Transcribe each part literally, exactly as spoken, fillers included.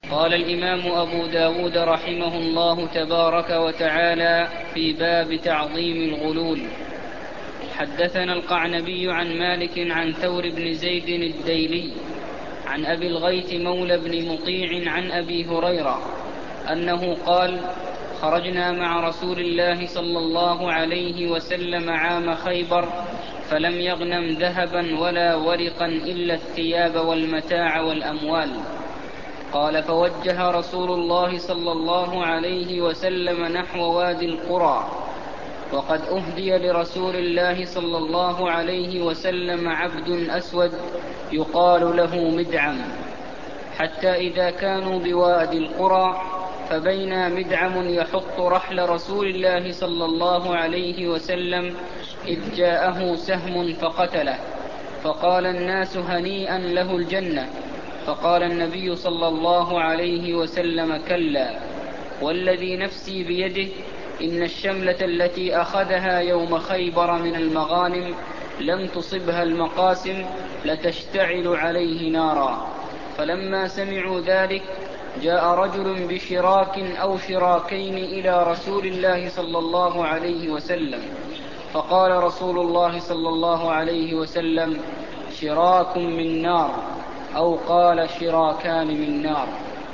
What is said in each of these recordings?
قال الإمام أبو داود رحمه الله تبارك وتعالى في باب تعظيم الغلول: حدثنا القعنبي عن مالك عن ثور بن زيد الديلي عن أبي الغيث مولى بن مطيع عن أبي هريرة أنه قال: خرجنا مع رسول الله صلى الله عليه وسلم عام خيبر فلم يغنم ذهبا ولا ورقا إلا الثياب والمتاع والأموال. قال: فوجه رسول الله صلى الله عليه وسلم نحو وادي القرى، وقد أهدي لرسول الله صلى الله عليه وسلم عبد أسود يقال له مدعم، حتى إذا كانوا بوادي القرى فبينا مدعم يحط رحل رسول الله صلى الله عليه وسلم إذ جاءه سهم فقتله، فقال الناس: هنيئا له الجنة. فقال النبي صلى الله عليه وسلم: كلا، والذي نفسي بيده إن الشملة التي أخذها يوم خيبر من المغانم لم تصبها المقاسم لتشتعل عليه نارا. فلما سمعوا ذلك جاء رجل بشراك أو شراكين إلى رسول الله صلى الله عليه وسلم، فقال رسول الله صلى الله عليه وسلم: شراك من نار، أو قال: شراكان من نار.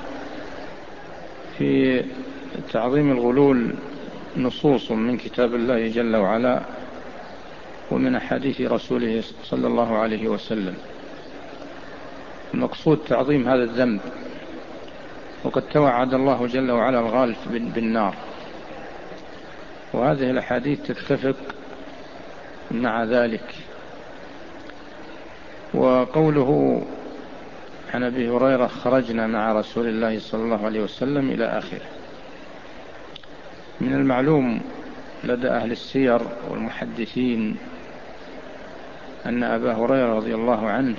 في تعظيم الغلول نصوص من كتاب الله جل وعلا ومن أحاديث رسوله صلى الله عليه وسلم. المقصود تعظيم هذا الذنب، وقد توعد الله جل وعلا الغال بالنار، وهذه الأحاديث تتفق مع ذلك. وقوله عن أبي هريرة: خرجنا مع رسول الله صلى الله عليه وسلم إلى آخره. من المعلوم لدى أهل السير والمحدثين أن أبا هريرة رضي الله عنه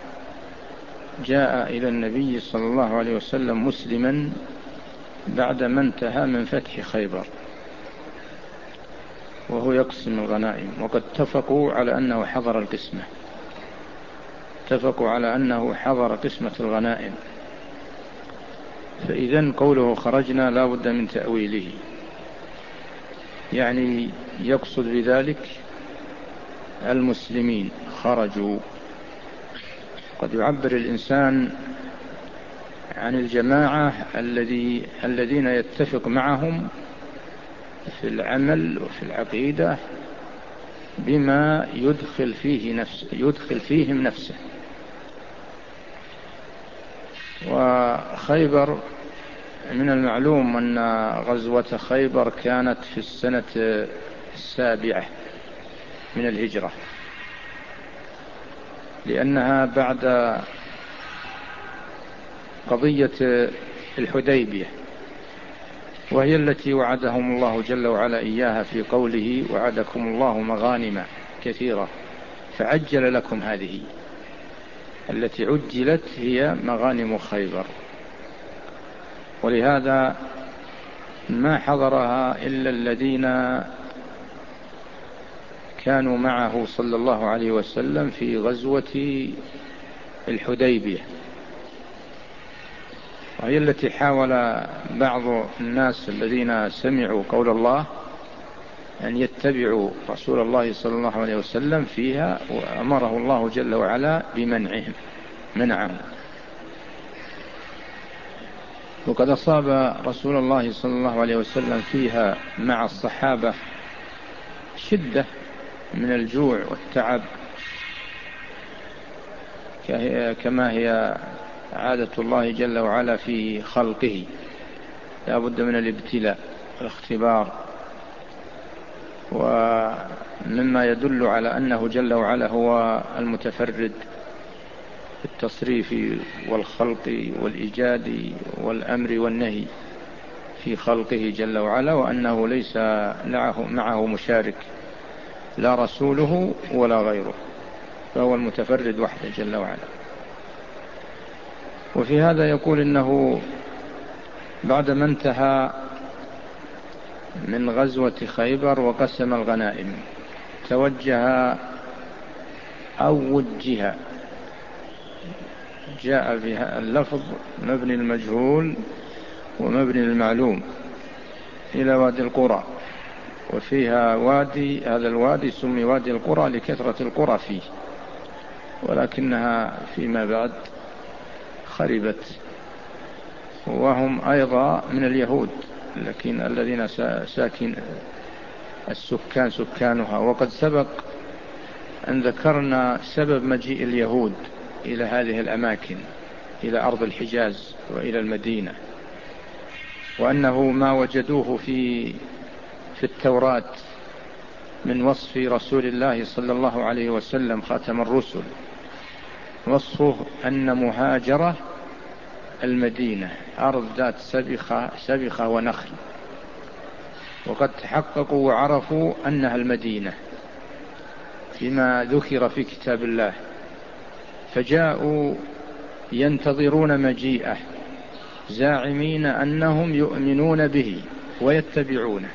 جاء إلى النبي صلى الله عليه وسلم مسلما بعدما انتهى من فتح خيبر وهو يقسم الغنائم، وقد اتفقوا على أنه حضر القسمة اتفقوا على أنه حضر قسمة الغنائم. فإذن قوله خرجنا لا بد من تأويله، يعني يقصد بذلك المسلمين خرجوا. قد يعبر الإنسان عن الجماعة الذي الذين يتفق معهم في العمل وفي العقيدة بما يدخل فيه نفسه يدخل فيهم نفسه. وخيبر من المعلوم أن غزوة خيبر كانت في السنة السابعة من الهجرة، لأنها بعد قضية الحديبية، وهي التي وعدهم الله جل وعلا إياها في قوله: وعدكم الله مغانم كثيرة فعجل لكم هذه. التي عجلت هي مغانم خيبر، ولهذا ما حضرها إلا الذين كانوا معه صلى الله عليه وسلم في غزوة الحديبية، وهي التي حاول بعض الناس الذين سمعوا قول الله أن يتبعوا رسول الله صلى الله عليه وسلم فيها، وأمره الله جل وعلا بمنعهم منعهم. وقد أصاب رسول الله صلى الله عليه وسلم فيها مع الصحابة شدة من الجوع والتعب، كما هي عادة الله جل وعلا في خلقه، لا بد من الابتلاء والاختبار. ومما يدل على أنه جل وعلا هو المتفرد في التصريف والخلق والإيجاد والأمر والنهي في خلقه جل وعلا، وأنه ليس معه مشارك لا رسوله ولا غيره، فهو المتفرد وحده جل وعلا. وفي هذا يقول إنه بعدما انتهى من غزوة خيبر وقسم الغنائم توجه أو وجه جاء بها اللفظ مبني المجهول ومبني المعلوم إلى وادي القرى، وفيها وادي، هذا الوادي سمي وادي القرى لكثرة القرى فيه، ولكنها فيما بعد خربت، وهم أيضا من اليهود، لكن الذين ساكن السكان سكانها. وقد سبق أن ذكرنا سبب مجيء اليهود إلى هذه الأماكن، إلى أرض الحجاز وإلى المدينة، وأنه ما وجدوه في في التوراة من وصف رسول الله صلى الله عليه وسلم خاتم الرسل، وصفه أن مهاجرة المدينة أرض ذات سبخة, سبخة ونخل، وقد تحققوا وعرفوا أنها المدينة فيما ذكر في كتاب الله، فجاءوا ينتظرون مجيئه زاعمين أنهم يؤمنون به ويتبعونه،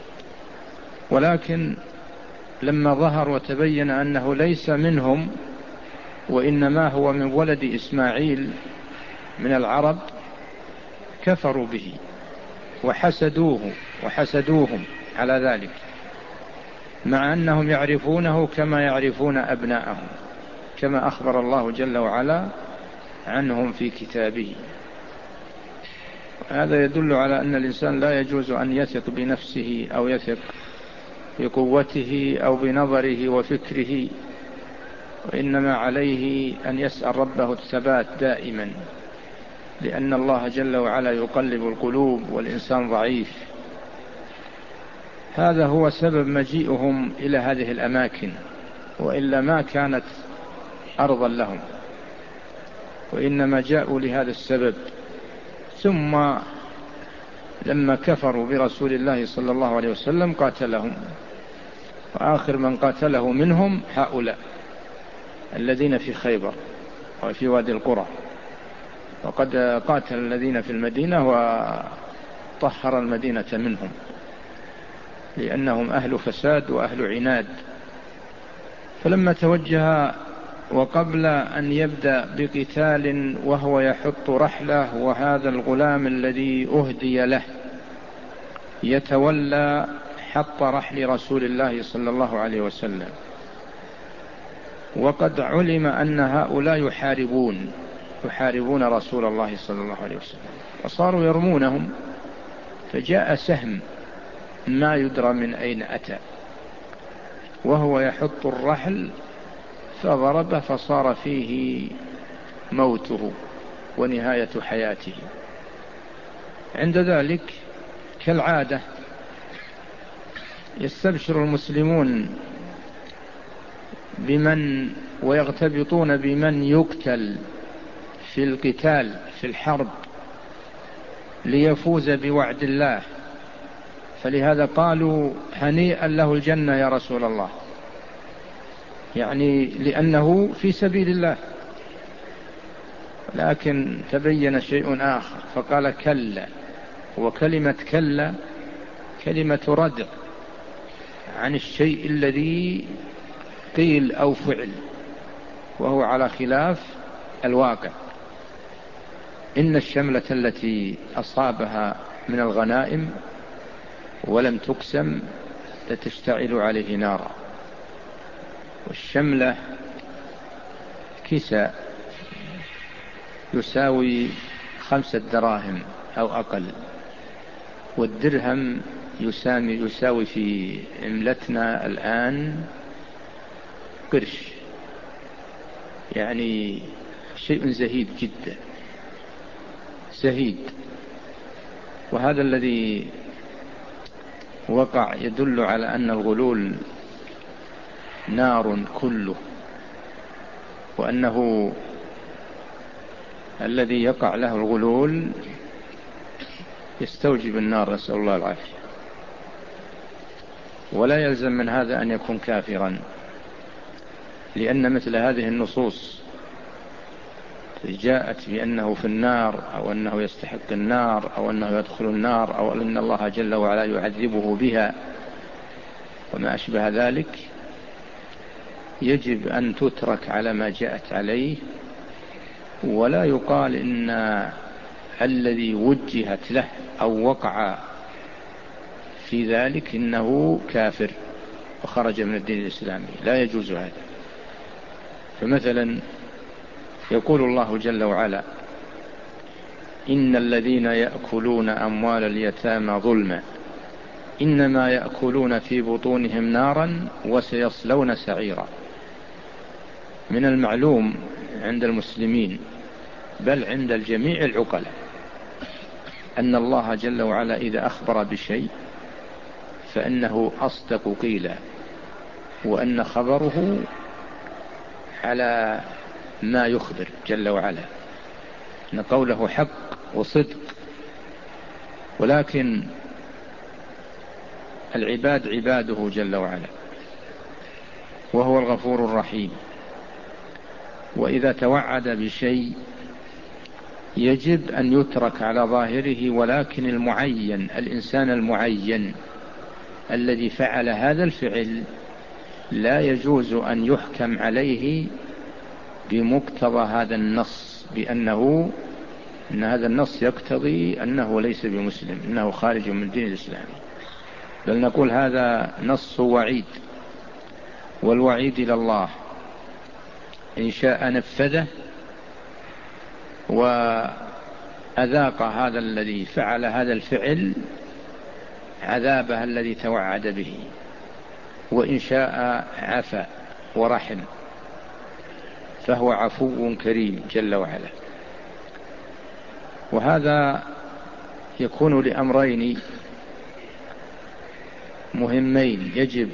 ولكن لما ظهر وتبين أنه ليس منهم وإنما هو من ولد إسماعيل من العرب كفروا به وحسدوه وحسدوهم على ذلك، مع أنهم يعرفونه كما يعرفون أبناءهم، كما أخبر الله جل وعلا عنهم في كتابه. هذا يدل على أن الإنسان لا يجوز أن يثق بنفسه أو يثق بقوته أو بنظره وفكره، وإنما عليه أن يسأل ربه الثبات دائما، لأن الله جل وعلا يقلب القلوب والإنسان ضعيف. هذا هو سبب مجيئهم إلى هذه الأماكن، وإلا ما كانت أرضا لهم، وإنما جاءوا لهذا السبب. ثم لما كفروا برسول الله صلى الله عليه وسلم قاتلهم، وآخر من قاتله منهم هؤلاء الذين في خيبر وفي وادي القرى، وقد قاتل الذين في المدينة وطهر المدينة منهم، لأنهم أهل فساد وأهل عناد. فلما توجه وقبل أن يبدأ بقتال وهو يحط رحله، وهذا الغلام الذي أهدي له يتولى حط رحل رسول الله صلى الله عليه وسلم، وقد علم أن هؤلاء يحاربون يحاربون رسول الله صلى الله عليه وسلم، فصاروا يرمونهم، فجاء سهم ما يدرى من أين أتى وهو يحط الرحل فضربه، فصار فيه موته ونهاية حياته. عند ذلك كالعادة يستبشر المسلمون بمن ويغتبطون بمن يقتل في القتال في الحرب ليفوز بوعد الله، فلهذا قالوا هنيئا له الجنة يا رسول الله، يعني لأنه في سبيل الله. لكن تبين شيء آخر فقال كلا، وكلمة كلا كلمة ردع عن الشيء الذي قيل أو فعل، وهو على خلاف الواقع. إن الشملة التي أصابها من الغنائم ولم تقسم لتشتعل عليه نارا، والشملة كساء يساوي خمسة دراهم أو أقل، والدرهم يساوي, يساوي في عملتنا الآن قرش، يعني شيء زهيد جدا زهيد. وهذا الذي وقع يدل على أن الغلول نار كله، وأنه الذي يقع له الغلول يستوجب النار، نسأل الله العافية. ولا يلزم من هذا أن يكون كافرا، لأن مثل هذه النصوص جاءت بأنه في النار أو أنه يستحق النار أو أنه يدخل النار أو أن الله جل وعلا يعذبه بها وما أشبه ذلك، يجب أن تترك على ما جاءت عليه ولا يقال إن الذي وجهت له أو وقع في ذلك إنه كافر وخرج من الدين الإسلامي، لا يجوز هذا. فمثلا يقول الله جل وعلا: إن الذين يأكلون أموال اليتامى ظلما إنما يأكلون في بطونهم نارا وسيصلون سعيرا. من المعلوم عند المسلمين بل عند الجميع العقلاء أن الله جل وعلا إذا أخبر بشيء فإنه أصدق قيلا، وأن خبره على ما يخبر جل وعلا، أن قوله حق وصدق. ولكن العباد عباده جل وعلا، وهو الغفور الرحيم، وإذا توعد بشيء يجب أن يترك على ظاهره، ولكن المعين، الإنسان المعين الذي فعل هذا الفعل لا يجوز أن يحكم عليه بمقتضى هذا النص بأنه أن هذا النص يقتضي أنه ليس بمسلم، أنه خارج من الدين الإسلامي، بل نقول هذا نص وعيد، والوعيد إلى الله، إن شاء نفذه وأذاق هذا الذي فعل هذا الفعل عذابه الذي توعد به، وإن شاء عفا ورحم، فهو عفو كريم جل وعلا. وهذا يكون لأمرين مهمين يجب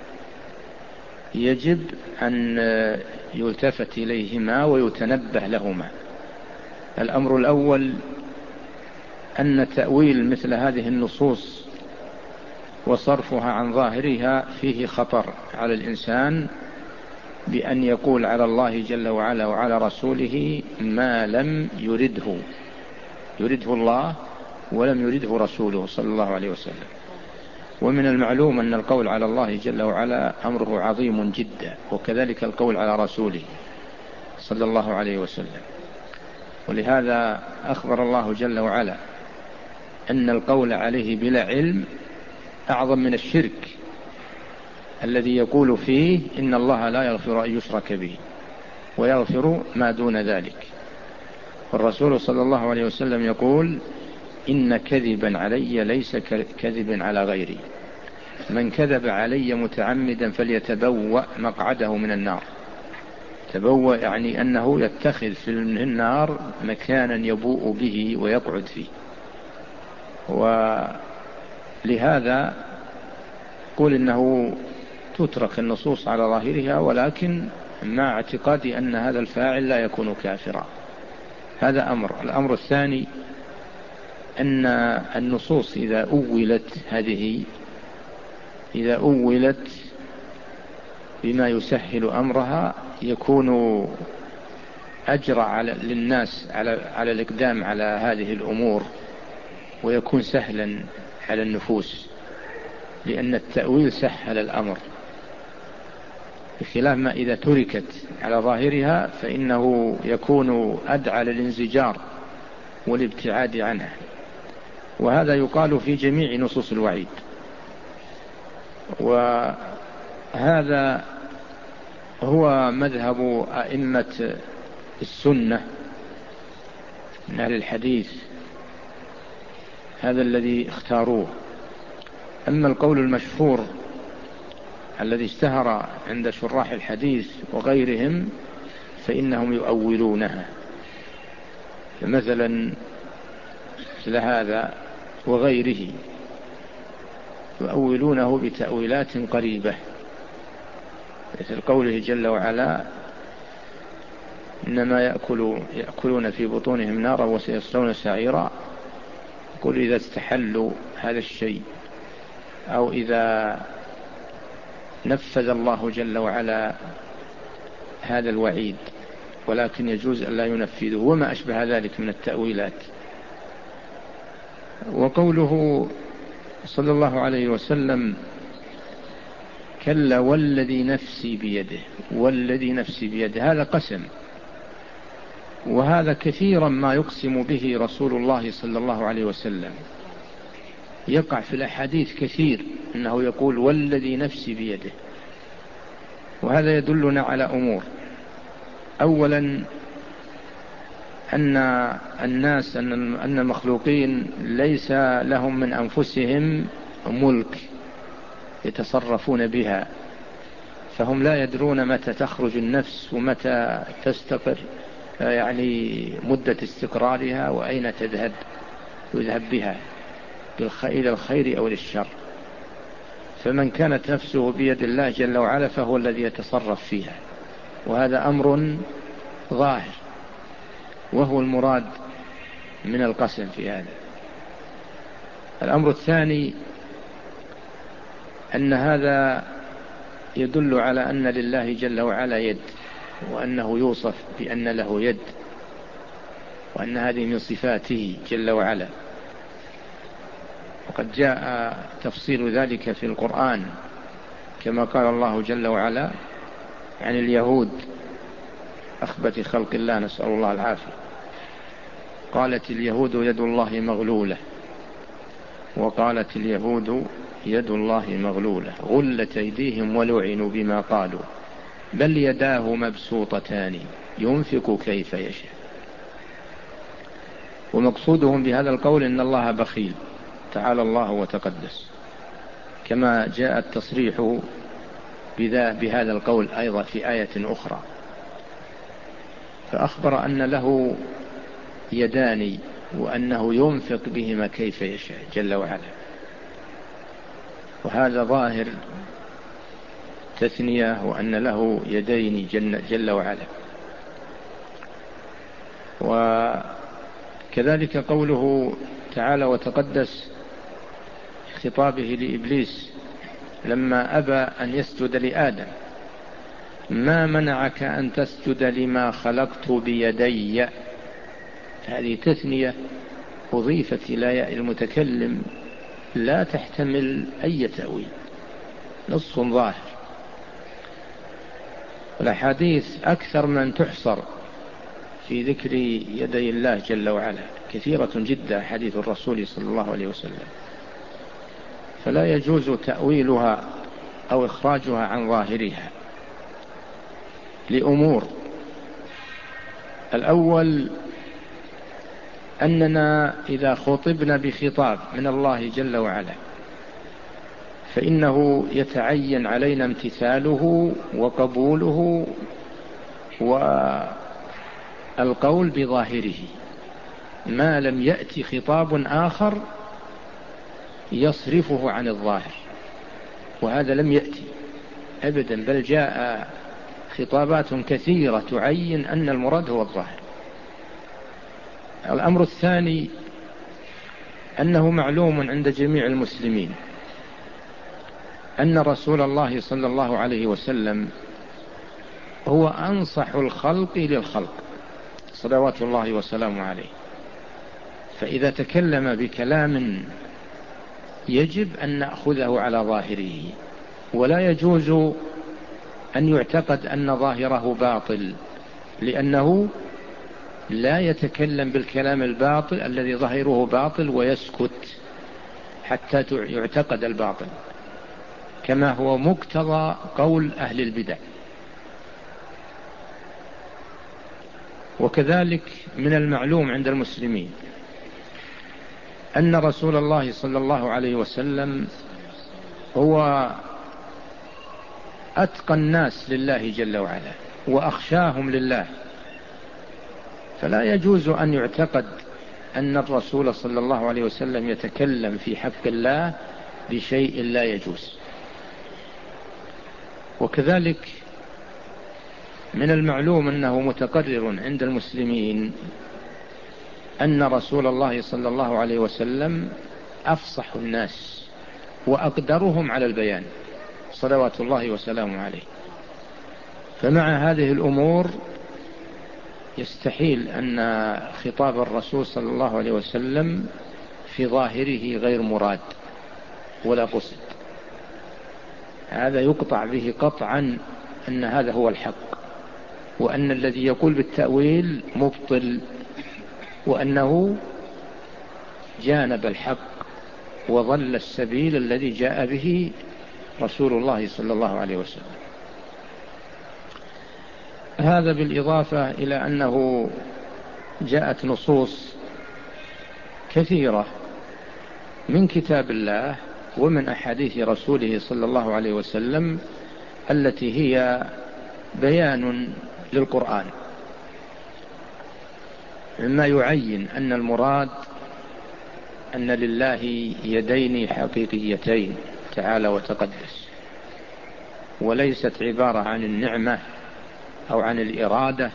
يجب أن يلتفت إليهما ويتنبه لهما. الأمر الأول أن تأويل مثل هذه النصوص وصرفها عن ظاهرها فيه خطر على الإنسان بأن يقول على الله جل وعلا وعلى رسوله ما لم يرده يرده الله ولم يرده رسوله صلى الله عليه وسلم. ومن المعلوم أن القول على الله جل وعلا أمره عظيم جدا، وكذلك القول على رسوله صلى الله عليه وسلم. ولهذا أخبر الله جل وعلا أن القول عليه بلا علم أعظم من الشرك الذي يقول فيه إن الله لا يغفر أن يشرك به ويغفر ما دون ذلك. والرسول صلى الله عليه وسلم يقول إن كذبا علي ليس كذب على غيري، من كذب علي متعمدا فليتبوأ مقعده من النار. تبوأ يعني أنه يتخذ في النار مكانا يبوء به ويقعد فيه. ولهذا قل إنه تترك النصوص على ظاهرها، ولكن مع اعتقاد أن هذا الفاعل لا يكون كافرا. هذا أمر. الأمر الثاني أن النصوص إذا أولت هذه إذا أولت بما يسهل أمرها يكون أجرى على للناس على على الإقدام على هذه الأمور، ويكون سهلا على النفوس، لأن التأويل سهل الأمر، بخلاف ما إذا تركت على ظاهرها فإنه يكون أدعى للانزجار والابتعاد عنها. وهذا يقال في جميع نصوص الوعيد. وهذا هو مذهب أئمة السنة من أهل الحديث، هذا الذي اختاروه. أما القول المشهور الذي اشتهر عند شراح الحديث وغيرهم فإنهم يؤولونها، مثلا مثل هذا وغيره يؤولونه بتأويلات قريبة، مثل قوله جل وعلا إنما يأكل يأكلون في بطونهم نارا وسيصلون سعيرا. يقول إذا استحلوا هذا الشيء أو إذا نفذ الله جل وعلا هذا الوعيد، ولكن يجوز أن لا ينفذه، وما أشبه ذلك من التأويلات. وقوله صلى الله عليه وسلم كلا والذي نفسي بيده، والذي نفسي بيده، هذا قسم، وهذا كثيرا ما يقسم به رسول الله صلى الله عليه وسلم، يقع في الأحاديث كثير أنه يقول والذي نفسي بيده. وهذا يدلنا على أمور: أولا أن الناس أن المخلوقين ليس لهم من أنفسهم ملك يتصرفون بها، فهم لا يدرون متى تخرج النفس ومتى تستقر، يعني مدة استقرارها، وأين تذهب يذهب بها إلى الخير أو للشر. فمن كانت نفسه بيد الله جل وعلا فهو الذي يتصرف فيها، وهذا أمر ظاهر، وهو المراد من القسم في هذا. الأمر الثاني أن هذا يدل على أن لله جل وعلا يد، وأنه يوصف بأن له يد، وأن هذه من صفاته جل وعلا. وقد جاء تفصيل ذلك في القرآن، كما قال الله جل وعلا عن اليهود أخبث خلق الله، نسأل الله العافية: قالت اليهود يد الله مغلولة، وقالت اليهود يد الله مغلولة غلت أيديهم ولعنوا بما قالوا بل يداه مبسوطتان ينفق كيف يشاء. ومقصودهم بهذا القول إن الله بخيل، تعالى الله وتقدس، كما جاء التصريح بهذا القول أيضا في آية أخرى، فأخبر أن له يدان وأنه ينفق بهما كيف يشاء جل وعلا. وهذا ظاهر تثنية، وأن له يدين جل وعلا. وكذلك قوله تعالى وتقدس خطابه لإبليس لما أبى أن يسجد لآدم: ما منعك أن تسجد لما خلقت بيدي. هذه تثنية أضيفت إلى ياء المتكلم لا تحتمل أي تأويل، نص ظاهر. والأحاديث أكثر من تحصر في ذكر يدي الله جل وعلا، كثيرة جدا حديث الرسول صلى الله عليه وسلم، فلا يجوز تأويلها أو إخراجها عن ظاهرها لأمور: الأول أننا إذا خطبنا بخطاب من الله جل وعلا فإنه يتعين علينا امتثاله وقبوله والقول بظاهره، ما لم يأتي خطاب آخر يصرفه عن الظاهر، وهذا لم يأتي أبدا، بل جاء خطابات كثيرة تعين أن المراد هو الظاهر. الأمر الثاني أنه معلوم عند جميع المسلمين أن رسول الله صلى الله عليه وسلم هو أنصح الخلق للخلق صلوات الله وسلامه عليه، فإذا تكلم بكلام يجب أن نأخذه على ظاهره، ولا يجوز أن يعتقد أن ظاهره باطل، لأنه لا يتكلم بالكلام الباطل الذي ظاهره باطل ويسكت حتى يعتقد الباطل، كما هو مقتضى قول أهل البدع. وكذلك من المعلوم عند المسلمين أن رسول الله صلى الله عليه وسلم هو أتقى الناس لله جل وعلا وأخشاهم لله، فلا يجوز أن يعتقد أن الرسول صلى الله عليه وسلم يتكلم في حق الله بشيء لا يجوز. وكذلك من المعلوم أنه متقرر عند المسلمين أن رسول الله صلى الله عليه وسلم أفصح الناس وأقدرهم على البيان صلوات الله وسلامه عليه، فمع هذه الأمور يستحيل أن خطاب الرسول صلى الله عليه وسلم في ظاهره غير مراد ولا قصد، هذا يقطع به قطعا أن هذا هو الحق. وأن الذي يقول بالتأويل مبطل، وأنه جانب الحق وضل السبيل الذي جاء به رسول الله صلى الله عليه وسلم. هذا بالإضافة إلى أنه جاءت نصوص كثيرة من كتاب الله ومن أحاديث رسوله صلى الله عليه وسلم التي هي بيان للقرآن، مما يعين أن المراد أن لله يدين حقيقيتين تعالى وتقدس، وليست عبارة عن النعمة أو عن الإرادة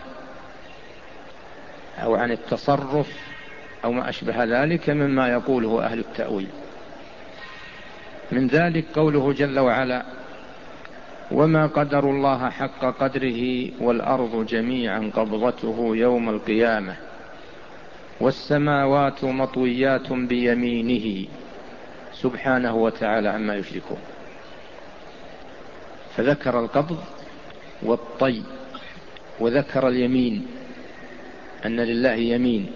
أو عن التصرف أو ما أشبه ذلك مما يقوله أهل التأويل. من ذلك قوله جل وعلا: وما قدر الله حق قدره والأرض جميعا قبضته يوم القيامة والسماوات مطويات بيمينه سبحانه وتعالى عما يشركون. فذكر القبض والطي وذكر اليمين، أن لله يمين.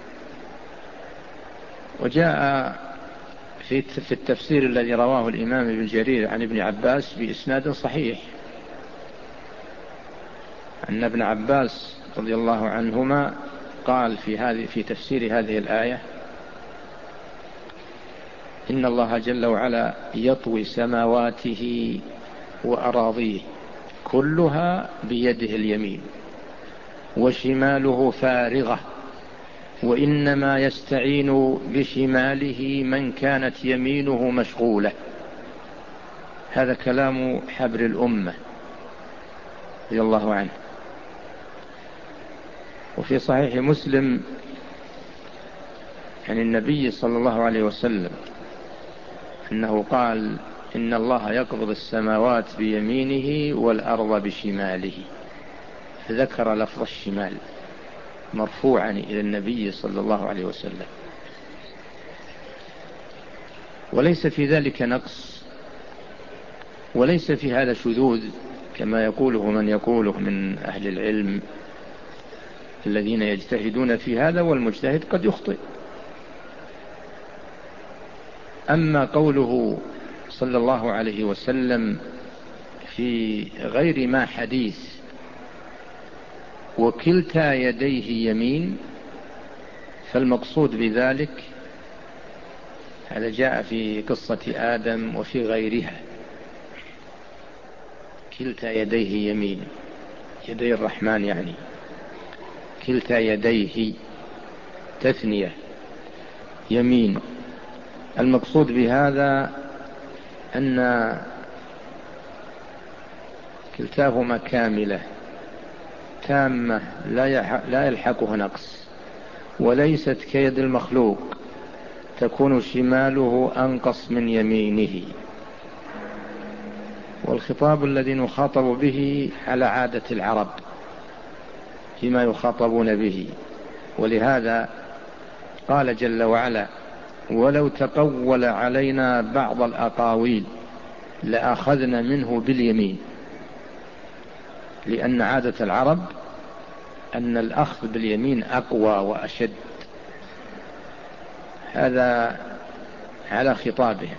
وجاء في التفسير الذي رواه الإمام ابن جرير عن ابن عباس بإسناد صحيح أن ابن عباس رضي الله عنهما قال في هذه في تفسير هذه الآية: إن الله جل وعلا يطوي سماواته وأراضيه كلها بيده اليمين وشماله فارغة، وإنما يستعين بشماله من كانت يمينه مشغولة. هذا كلام حبر الأمة رضي الله عنه. وفي صحيح مسلم عن النبي صلى الله عليه وسلم أنه قال: إن الله يقبض السماوات بيمينه والأرض بشماله، فذكر لفظ الشمال مرفوعا إلى النبي صلى الله عليه وسلم. وليس في ذلك نقص، وليس في هذا شذوذ كما يقوله من يقوله من أهل العلم الذين يجتهدون في هذا، والمجتهد قد يخطئ. أما قوله صلى الله عليه وسلم في غير ما حديث وكلتا يديه يمين، فالمقصود بذلك هذا جاء في قصة آدم وفي غيرها، كلتا يديه يمين، يدي الرحمن يعني كلتا يديه تثنية يمين. المقصود بهذا أن كلتاهما كاملة تامة لا يلحقه نقص، وليست كيد المخلوق تكون شماله أنقص من يمينه. والخطاب الذي نخاطب به على عادة العرب فيما يخاطبون به، ولهذا قال جل وعلا: ولو تقول علينا بعض الأقاويل لأخذنا منه باليمين، لأن عادة العرب أن الأخذ باليمين أقوى وأشد. هذا على خطابهم،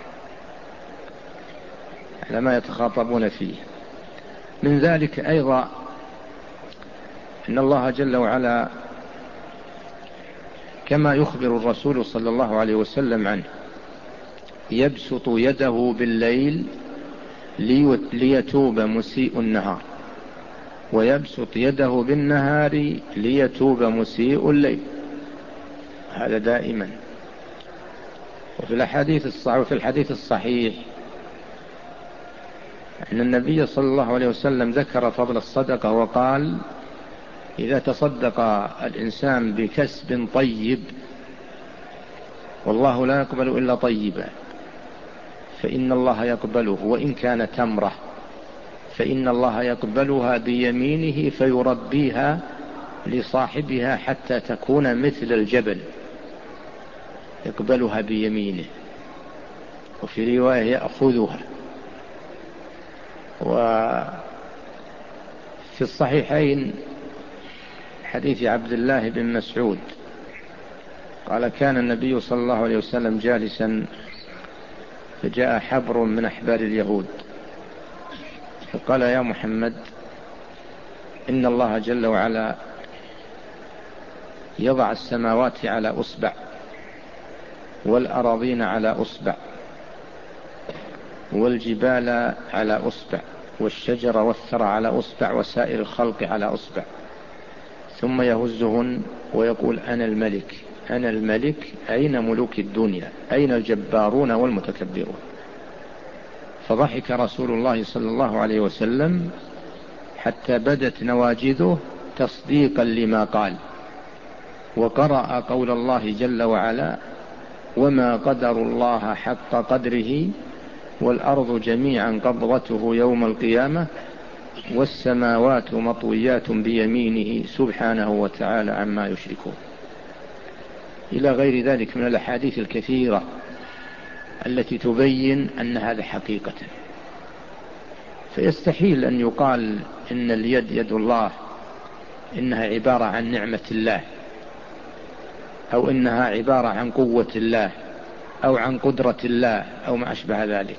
على ما يتخاطبون فيه. من ذلك أيضا أن الله جل وعلا كما يخبر الرسول صلى الله عليه وسلم عنه يبسط يده بالليل ليتوب مسيء النهار، ويبسط يده بالنهار ليتوب مسيء الليل، هذا دائما. وفي الحديث الصحيح وفي الحديث الصحيح أن النبي صلى الله عليه وسلم ذكر فضل الصدقة وقال: إذا تصدق الإنسان بكسب طيب والله لا يقبل إلا طيبا، فإن الله يقبله، وإن كان تمرة فإن الله يقبلها بيمينه فيربيها لصاحبها حتى تكون مثل الجبل، يقبلها بيمينه. وفي رواية يأخذها. وفي الصحيحين حديث عبد الله بن مسعود قال كان النبي صلى الله عليه وسلم جالسا فجاء حبر من أحبار اليهود فقال يا محمد إن الله جل وعلا يضع السماوات على أصبع والأراضين على أصبع والجبال على أصبع والشجر والثرى على أصبع وسائر الخلق على أصبع ثم يهزهن ويقول أنا الملك أنا الملك أين ملوك الدنيا أين الجبارون والمتكبرون. فضحك رسول الله صلى الله عليه وسلم حتى بدت نواجذه تصديقا لما قال، وقرأ قول الله جل وعلا وما قدر الله حق قدره والأرض جميعا قبضته يوم القيامة والسماوات مطويات بيمينه سبحانه وتعالى عما يشركون، إلى غير ذلك من الأحاديث الكثيرة التي تبين أن هذا حقيقة. فيستحيل أن يقال إن اليد يد الله إنها عبارة عن نعمة الله أو إنها عبارة عن قوة الله أو عن قدرة الله أو ما أشبه ذلك،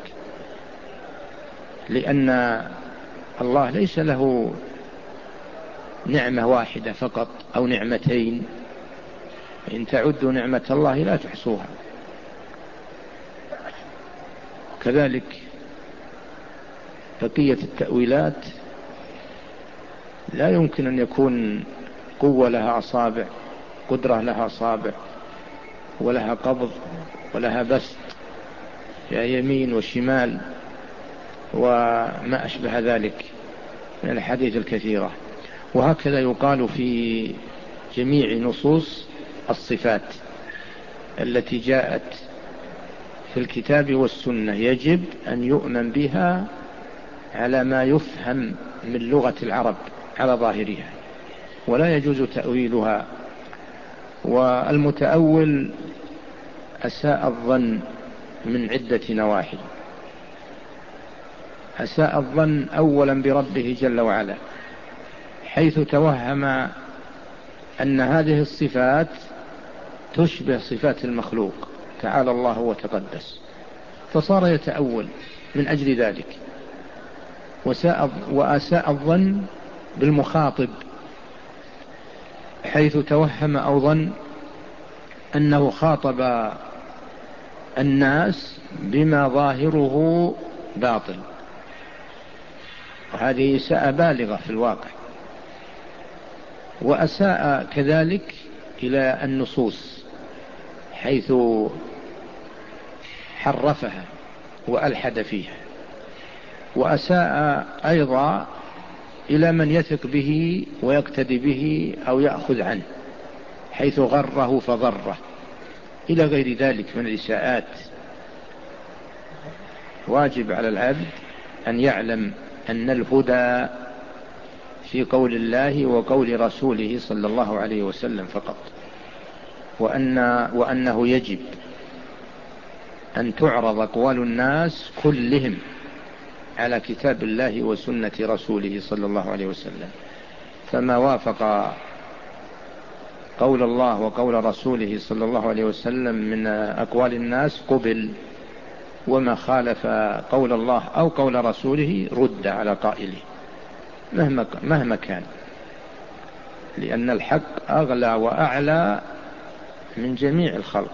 لأن الله ليس له نعمة واحدة فقط أو نعمتين، إن تعدوا نعمة الله لا تحصوها. كذلك بقية التأويلات لا يمكن أن يكون قوة لها أصابع، قدرة لها أصابع، ولها قبض ولها بسط يا يمين وشمال وما أشبه ذلك من الحديث الكثيرة. وهكذا يقال في جميع نصوص الصفات التي جاءت في الكتاب والسنة يجب أن يؤمن بها على ما يفهم من لغة العرب على ظاهرها، ولا يجوز تأويلها. والمتأول أساء الظن من عدة نواحي. أساء الظن أولا بربه جل وعلا، حيث توهم أن هذه الصفات تشبه صفات المخلوق تعالى الله وتقدس، فصار يتأول من أجل ذلك. وأساء الظن بالمخاطب، حيث توهم أو ظن أنه خاطب الناس بما ظاهره باطل، وهذه إساءة بالغة في الواقع. وأساء كذلك إلى النصوص، حيث حرفها وألحد فيها. وأساء أيضا إلى من يثق به ويقتدي به أو يأخذ عنه، حيث غره فغره، إلى غير ذلك من الإساءات. واجب على العبد أن يعلم أن الهدى في قول الله وقول رسوله صلى الله عليه وسلم فقط، وأن وأنه يجب أن تعرض أقوال الناس كلهم على كتاب الله وسنة رسوله صلى الله عليه وسلم، فما وافق قول الله وقول رسوله صلى الله عليه وسلم من أقوال الناس قبل، وما خالف قول الله أو قول رسوله رد على قائله مهما مهما كان، لأن الحق أغلى وأعلى من جميع الخلق،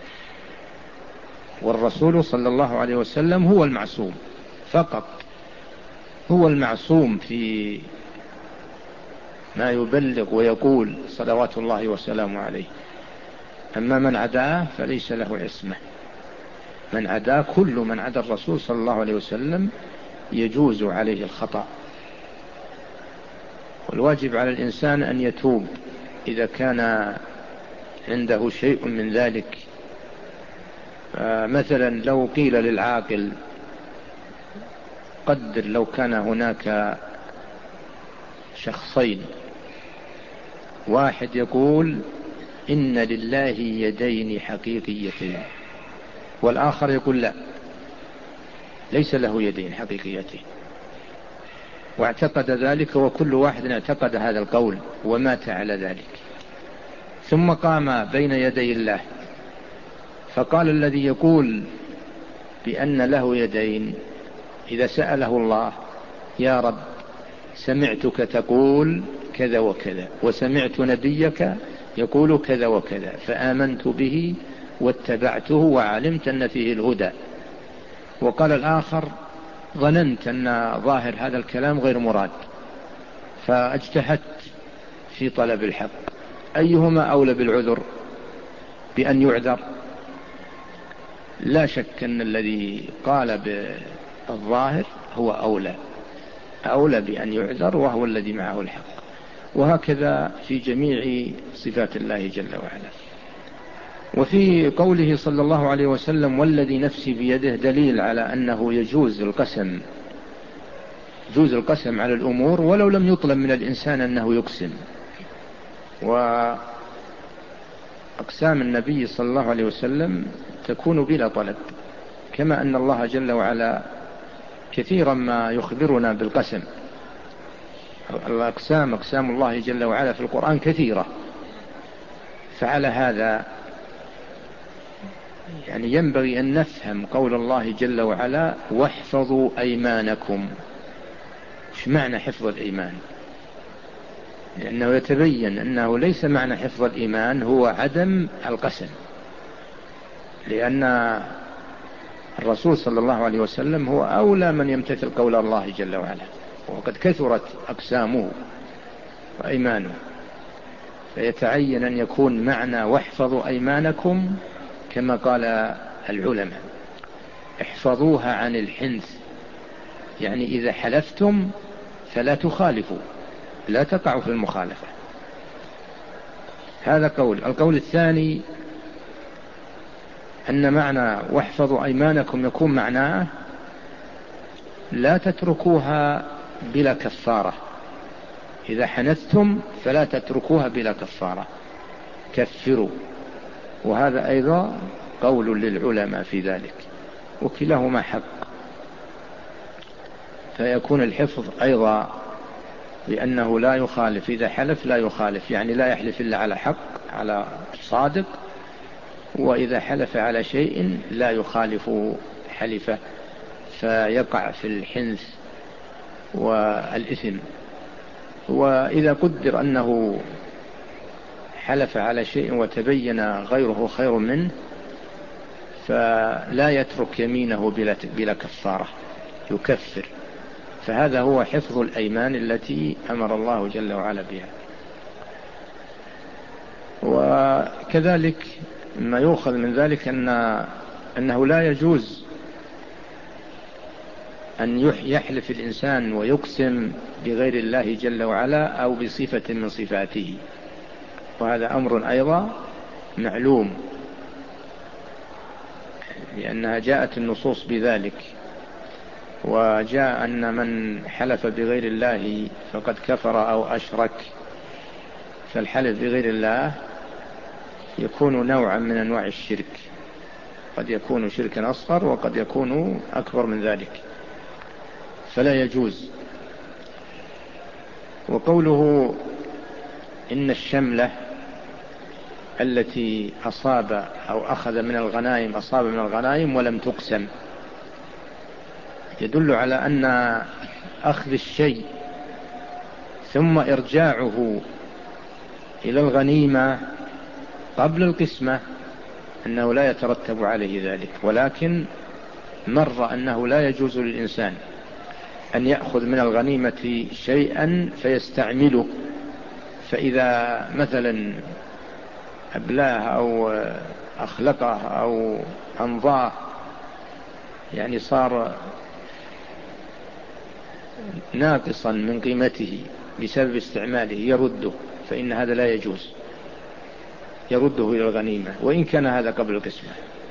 والرسول صلى الله عليه وسلم هو المعصوم فقط، هو المعصوم في ما يبلغ ويقول صلوات الله وسلامه عليه. أما من عداه فليس له عصمة، من عداه كل من عدا الرسول صلى الله عليه وسلم يجوز عليه الخطأ. والواجب على الإنسان أن يتوب إذا كان عنده شيء من ذلك. مثلا لو قيل للعاقل قدر لو كان هناك شخصين، واحد يقول إن لله يدين حقيقيتين، والآخر يقول لا ليس له يدين حقيقيتين، واعتقد ذلك، وكل واحد اعتقد هذا القول ومات على ذلك. ثم قام بين يدي الله فقال الذي يقول بأن له يدين إذا سأله الله: يا رب سمعتك تقول كذا وكذا، وسمعت نبيك يقول كذا وكذا، فآمنت به واتبعته وعلمت أن فيه الهدى. وقال الآخر: ظننت أن ظاهر هذا الكلام غير مراد فاجتهدت في طلب الحق. أيهما أولى بالعذر، بأن يعذر؟ لا شك أن الذي قال بالظاهر هو أولى أولى بأن يعذر، وهو الذي معه الحق. وهكذا في جميع صفات الله جل وعلا. وفي قوله صلى الله عليه وسلم: والذي نفسي بيده، دليل على أنه يجوز القسم يجوز القسم على الأمور ولو لم يطلب من الإنسان أنه يقسم. وأقسام النبي صلى الله عليه وسلم تكون بلا طلب، كما أن الله جل وعلا كثيرا ما يخبرنا بالقسم. الأقسام أقسام الله جل وعلا في القرآن كثيرة. فعلى هذا يعني ينبغي أن نفهم قول الله جل وعلا: واحفظوا أيمانكم. ايش معنى حفظ الإيمان؟ لأنه يتبين أنه ليس معنى حفظ الإيمان هو عدم القسم، لأن الرسول صلى الله عليه وسلم هو أولى من يمتثل قول الله جل وعلا، وقد كثرت أقسامه وأيمانه. فيتعين أن يكون معنى واحفظوا أيمانكم كما قال العلماء: احفظوها عن الحنث، يعني إذا حلفتم فلا تخالفوا، لا تقعوا في المخالفة. هذا قول. القول الثاني أن معنى واحفظوا أيمانكم يكون معناه لا تتركوها بلا كفارة. إذا حنثتم فلا تتركوها بلا كفارة، كفروا. وهذا أيضا قول للعلماء في ذلك، وكلاهما حق. فيكون الحفظ أيضا لأنه لا يخالف، إذا حلف لا يخالف، يعني لا يحلف إلا على حق، على صادق. وإذا حلف على شيء لا يخالف حلفه فيقع في الحنث والإثم. وإذا قدر أنه حلف على شيء وتبين غيره خير منه فلا يترك يمينه بلا كفارة، يكفر. فهذا هو حفظ الأيمان التي أمر الله جل وعلا بها. وكذلك ما يؤخذ من ذلك أن أنه لا يجوز أن يحلف الإنسان ويقسم بغير الله جل وعلا أو بصفة من صفاته، وهذا أمر أيضا معلوم، لأنها جاءت النصوص بذلك. وجاء أن من حلف بغير الله فقد كفر أو أشرك. فالحلف بغير الله يكون نوعا من أنواع الشرك، قد يكون شركا أصغر وقد يكون أكبر من ذلك، فلا يجوز. وقوله إن الشملة التي أصاب أو أخذ من الغنائم أصاب من الغنائم ولم تقسم، يدل على أن أخذ الشيء ثم إرجاعه إلى الغنيمة قبل القسمة أنه لا يترتب عليه ذلك. ولكن مر أنه لا يجوز للإنسان أن يأخذ من الغنيمة شيئا فيستعمله، فإذا مثلا أبلاه أو أخلقه أو أنضاه، يعني صار ناقصا من قيمته بسبب استعماله، يرده، فإن هذا لا يجوز، يرده إلى الغنيمة وإن كان هذا قبل القسمة.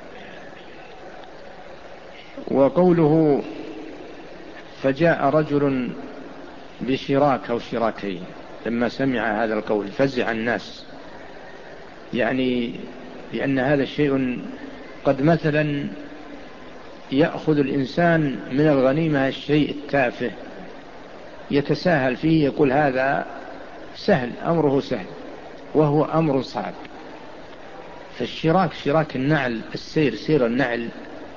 وقوله فجاء رجل بشراك أو شراكين، لما سمع هذا القول فزع الناس، يعني لأن هذا الشيء قد مثلا يأخذ الإنسان من الغنيمة الشيء التافه يتساهل فيه، يقول هذا سهل، أمره سهل، وهو أمر صعب. فالشراك، شراك النعل، السير، سير النعل،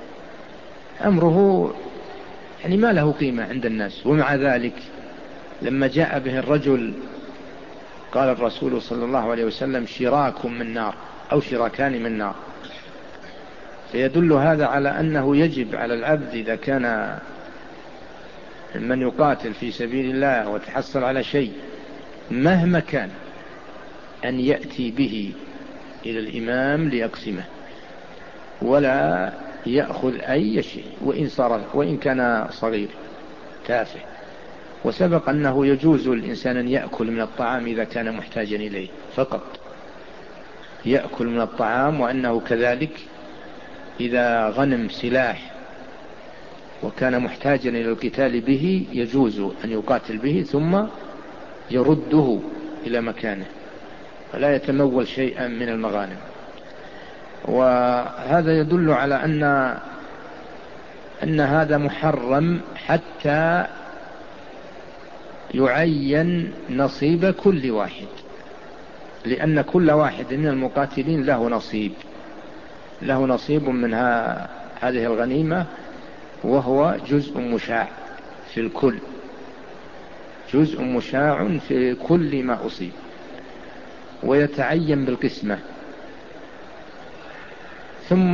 أمره يعني ما له قيمة عند الناس. ومع ذلك لما جاء به الرجل قال الرسول صلى الله عليه وسلم شراك من نار أو شراكان من نار. فيدل هذا على أنه يجب على العبد إذا كان من يقاتل في سبيل الله وتحصل على شيء مهما كان أن يأتي به إلى الإمام ليقسمه، ولا يأخذ أي شيء وإن صار وإن كان صغير تافه. وسبق أنه يجوز الإنسان أن يأكل من الطعام إذا كان محتاجا إليه فقط، يأكل من الطعام، وأنه كذلك إذا غنم سلاح وكان محتاجا إلى القتال به يجوز أن يقاتل به ثم يرده إلى مكانه ولا يتمول شيئا من المغانم. وهذا يدل على أن أن هذا محرم حتى يعين نصيب كل واحد، لأن كل واحد من المقاتلين له نصيب، له نصيب من هذه الغنيمة، وهو جزء مشاع في الكل، جزء مشاع في كل ما أصيب، ويتعين بالقسمة. ثم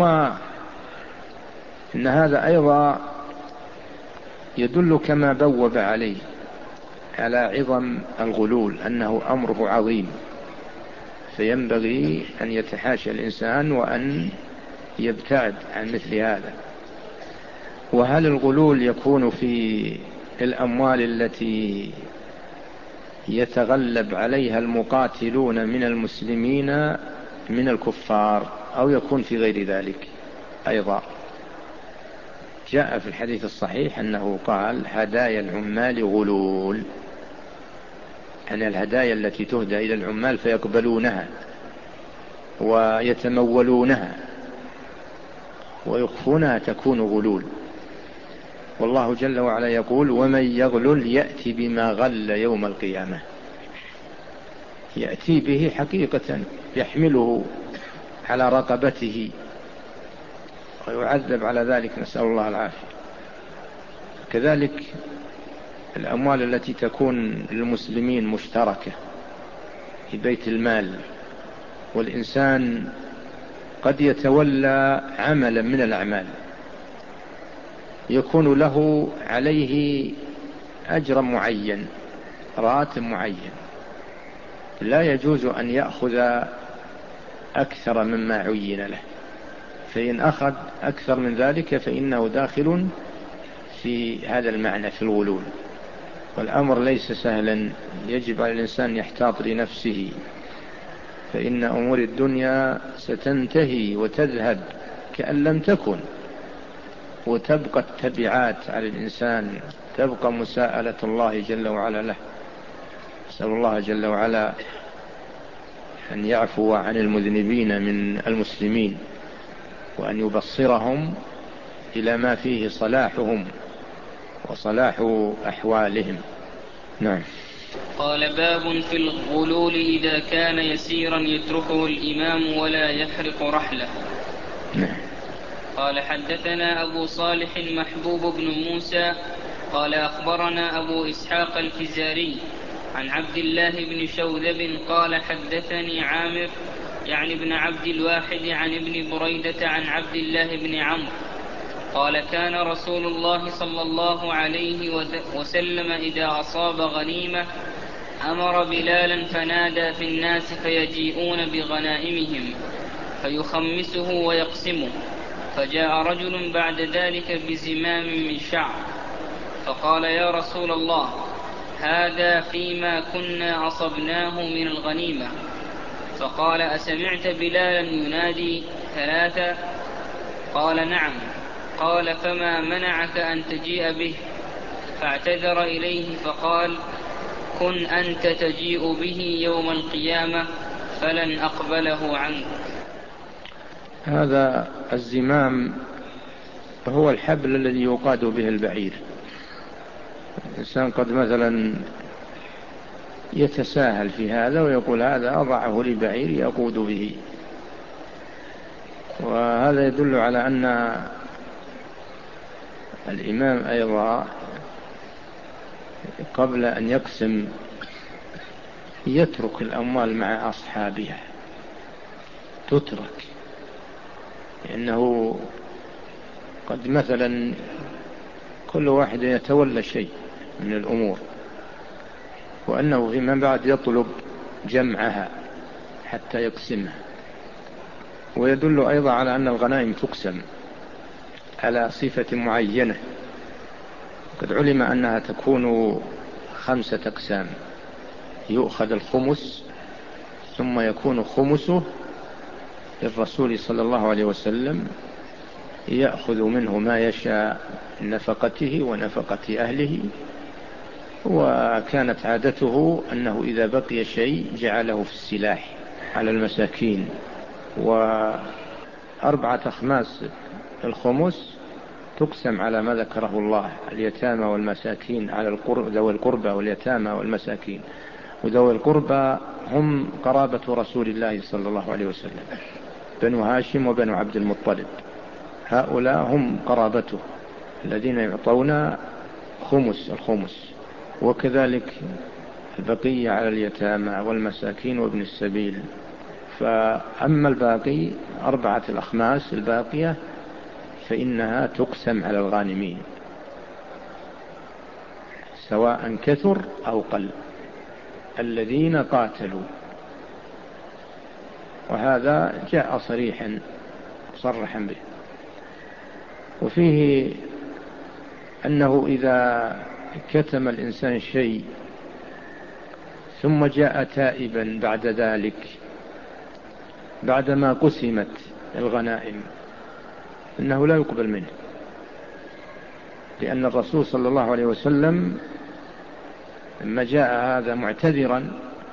إن هذا أيضا يدل كما بوب عليه على عظم الغلول، أنه أمره عظيم، فينبغي أن يتحاشى الإنسان وأن يبتعد عن مثل هذا. وهل الغلول يكون في الأموال التي يتغلب عليها المقاتلون من المسلمين من الكفار، أو يكون في غير ذلك؟ أيضا جاء في الحديث الصحيح أنه قال هدايا العمال غلول، أن الهدايا التي تهدى إلى العمال فيقبلونها ويتمولونها ويخفونها تكون غلول. والله جل وعلا يقول ومن يغلل يأتي بما غل يوم القيامة، يأتي به حقيقة، يحمله على رقبته ويعذب على ذلك، نسأل الله العافية. كذلك الأموال التي تكون للمسلمين مشتركة في بيت المال، والإنسان قد يتولى عملا من الأعمال يكون له عليه أجر معين، راتب معين، لا يجوز أن يأخذ أكثر مما عين له، فإن أخذ أكثر من ذلك فإنه داخل في هذا المعنى في الغلول. والأمر ليس سهلا، يجب على الإنسان يحتاط لنفسه، فإن أمور الدنيا ستنتهي وتذهب كأن لم تكن، وتبقى التبعات على الإنسان، تبقى مساءلة الله جل وعلا له. نسأل الله جل وعلا أن يعفو عن المذنبين من المسلمين، وأن يبصرهم إلى ما فيه صلاحهم وصلاح أحوالهم. نعم. قال باب في الغلول إذا كان يسيرا يتركه الإمام ولا يحرق رحله. نعم. قال حدثنا أبو صالح محبوب بن موسى قال أخبرنا أبو إسحاق الفزاري عن عبد الله بن شوذب قال حدثني عامر يعني ابن عبد الواحد عن ابن بريدة عن عبد الله بن عمرو قال كان رسول الله صلى الله عليه وسلم إذا أصاب غنيمة أمر بلالا فنادى في الناس فيجيئون بغنائمهم فيخمسه ويقسمه. فجاء رجل بعد ذلك بزمام من شعر فقال يا رسول الله هذا فيما كنا أصبناه من الغنيمة. فقال أسمعت بلالا ينادي ثلاثة؟ قال نعم. قال فما منعك أن تجيء به؟ فاعتذر إليه فقال كن أنت تجيء به يوم القيامة فلن أقبله عنك. هذا الزمام هو الحبل الذي يقاد به البعير، الإنسان قد مثلا يتساهل في هذا ويقول هذا أضعه لبعير يقود به، وهذا يدل على أن الإمام أيضا قبل أن يقسم يترك الأموال مع أصحابها، تترك، لأنه قد مثلا كل واحد يتولى شيء من الأمور، وأنه فيما بعد يطلب جمعها حتى يقسمها. ويدل أيضا على أن الغنائم تقسم على صفة معينة، قد علم أنها تكون خمسة أقسام: يؤخذ الخمس ثم يكون خمسه للرسول صلى الله عليه وسلم يأخذ منه ما يشاء من نفقته ونفقة أهله، وكانت عادته أنه إذا بقي شيء جعله في السلاح على المساكين. وأربعة أخماس الخمس تقسم على ما ذكره الله: اليتامى والمساكين، على ذوي القربى واليتامى والمساكين. وذوي القربى هم قرابة رسول الله صلى الله عليه وسلم، بنو هاشم وبنو عبد المطلب، هؤلاء هم قرابته الذين يعطون خمس الخمس. وكذلك البقية على اليتامى والمساكين وابن السبيل. فأما الباقي أربعة الأخماس الباقية فإنها تقسم على الغانمين سواء كثر أو قل الذين قاتلوا. وهذا جاء صريحا صرحا به. وفيه أنه إذا كتم الإنسان شيء ثم جاء تائبا بعد ذلك بعدما قسمت الغنائم إنه لا يقبل منه، لأن الرسول صلى الله عليه وسلم لما جاء هذا معتذرا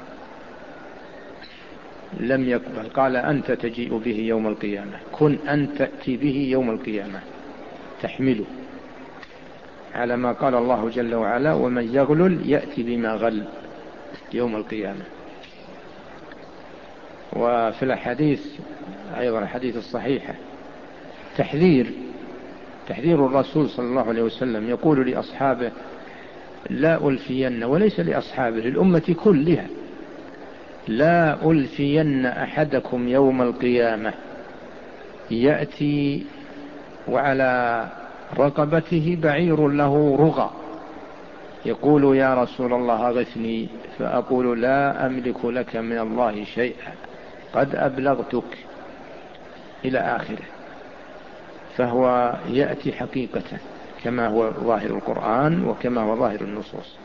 لم يقبل، قال: أنت تجيء به يوم القيامة، كن أن تأتي به يوم القيامة تحمله، على ما قال الله جل وعلا: ومن يغلل يأتي بما غل يوم القيامة. وفي الحديث أيضا الحديث الصحيحة تحذير تحذير الرسول صلى الله عليه وسلم، يقول لأصحابه: لا ألفين، وليس لأصحابه، للأمة كلها: لا ألفين أحدكم يوم القيامة يأتي وعلى رقبته بعير له رغى، يقول: يا رسول الله أغثني، فأقول: لا أملك لك من الله شيئا، قد أبلغتك، إلى آخره. فهو يأتي حقيقة كما هو ظاهر القرآن وكما هو ظاهر النصوص.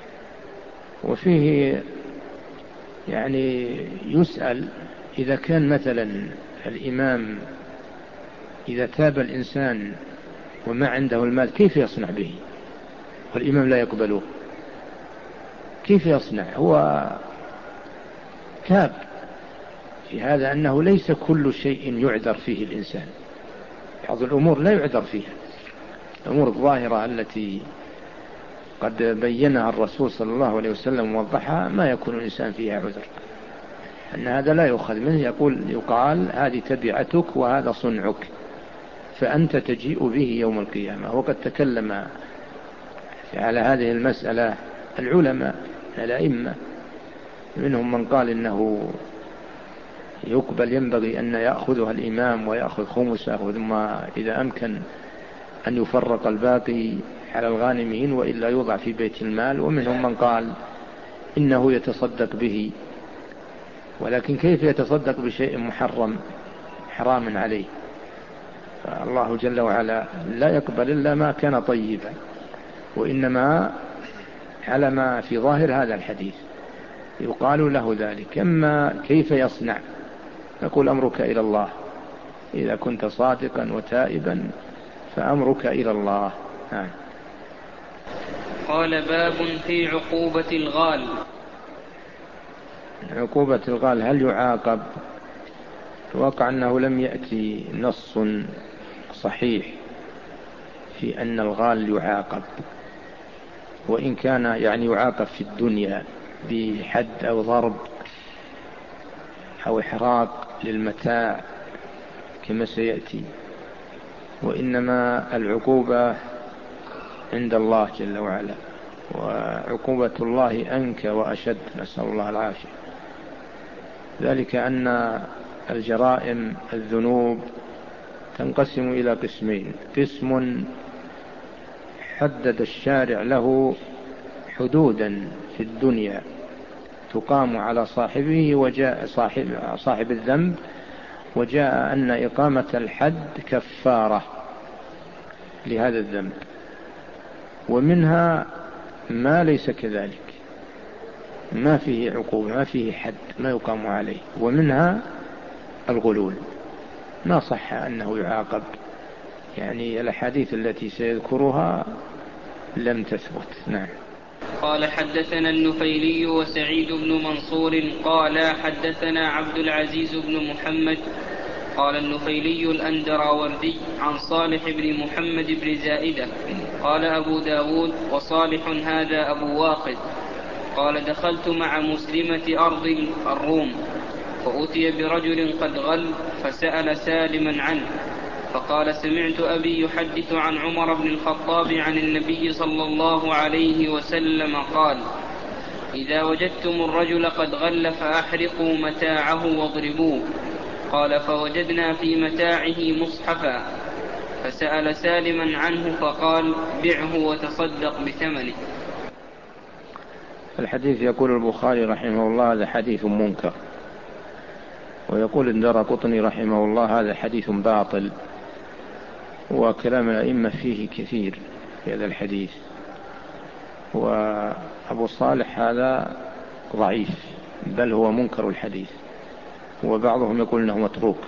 وفيه يعني يسأل إذا كان مثلا الإمام إذا تاب الإنسان وما عنده المال كيف يصنع به، والإمام لا يقبله، كيف يصنع؟ هو تاب، في هذا أنه ليس كل شيء يعذر فيه الإنسان، بعض الأمور لا يعذر فيها، الأمور الظاهرة التي قد بينها الرسول صلى الله عليه وسلم ووضحها ما يكون الإنسان فيها عذر، أن هذا لا يؤخذ منه، يقول يقال: هذه تبعتك وهذا صنعك، فأنت تجيء به يوم القيامة. وقد تكلم على هذه المسألة العلماء الأئمة، منهم من قال إنه يقبل، ينبغي أن يأخذها الإمام ويأخذ خمسه، ثم إذا أمكن أن يفرق الباقي على الغانمين وإلا يوضع في بيت المال. ومنهم من قال إنه يتصدق به، ولكن كيف يتصدق بشيء محرم حرام عليه؟ فالله جل وعلا لا يقبل إلا ما كان طيبا، وإنما على ما في ظاهر هذا الحديث يقال له ذلك. أما كيف يصنع؟ نقول: أمرك إلى الله، إذا كنت صادقا وتائبا فأمرك إلى الله. ها. قال: باب في عقوبة الغال. عقوبة الغال هل يعاقب؟ وقع أنه لم يأتي نص صحيح في أن الغال يعاقب، وإن كان يعني يعاقب في الدنيا بحد أو ضرب أو إحراق للمتاع كما سيأتي، وإنما العقوبة عند الله جل وعلا، وعقوبة الله أنكى وأشد، نسأل الله العافية. ذلك أن الجرائم الذنوب تنقسم إلى قسمين: قسم حدد الشارع له حدودا في الدنيا تقام على صاحبه، وجاء صاحب, صاحب الذنب وجاء أن إقامة الحد كفارة لهذا الذنب. ومنها ما ليس كذلك، ما فيه عقوبة، ما فيه حد، ما يقام عليه. ومنها الغلول، ما صح أنه يعاقب، يعني الأحاديث التي سيذكرها لم تثبت. نعم. قال حدثنا النفيلي وسعيد بن منصور قال حدثنا عبد العزيز بن محمد قال النفيلي الأندراوردي عن صالح بن محمد بن زائدة قال أبو داود وصالح هذا أبو واقد قال دخلت مع مسلمة أرض الروم فأتي برجل قد غل فسأل سالما عنه فقال سمعت أبي يحدث عن عمر بن الخطاب عن النبي صلى الله عليه وسلم قال إذا وجدتم الرجل قد غل فأحرقوا متاعه واضربوه. قال فوجدنا في متاعه مصحفا فسأل سالما عنه فقال بعه وتصدق بثمنه. الحديث يقول البخاري رحمه الله هذا حديث منكر، ويقول الدارقطني رحمه الله هذا حديث باطل، وكلام الأئمة فيه كثير في هذا الحديث. وأبو صالح هذا ضعيف، بل هو منكر الحديث، وبعضهم يقول أنه متروك،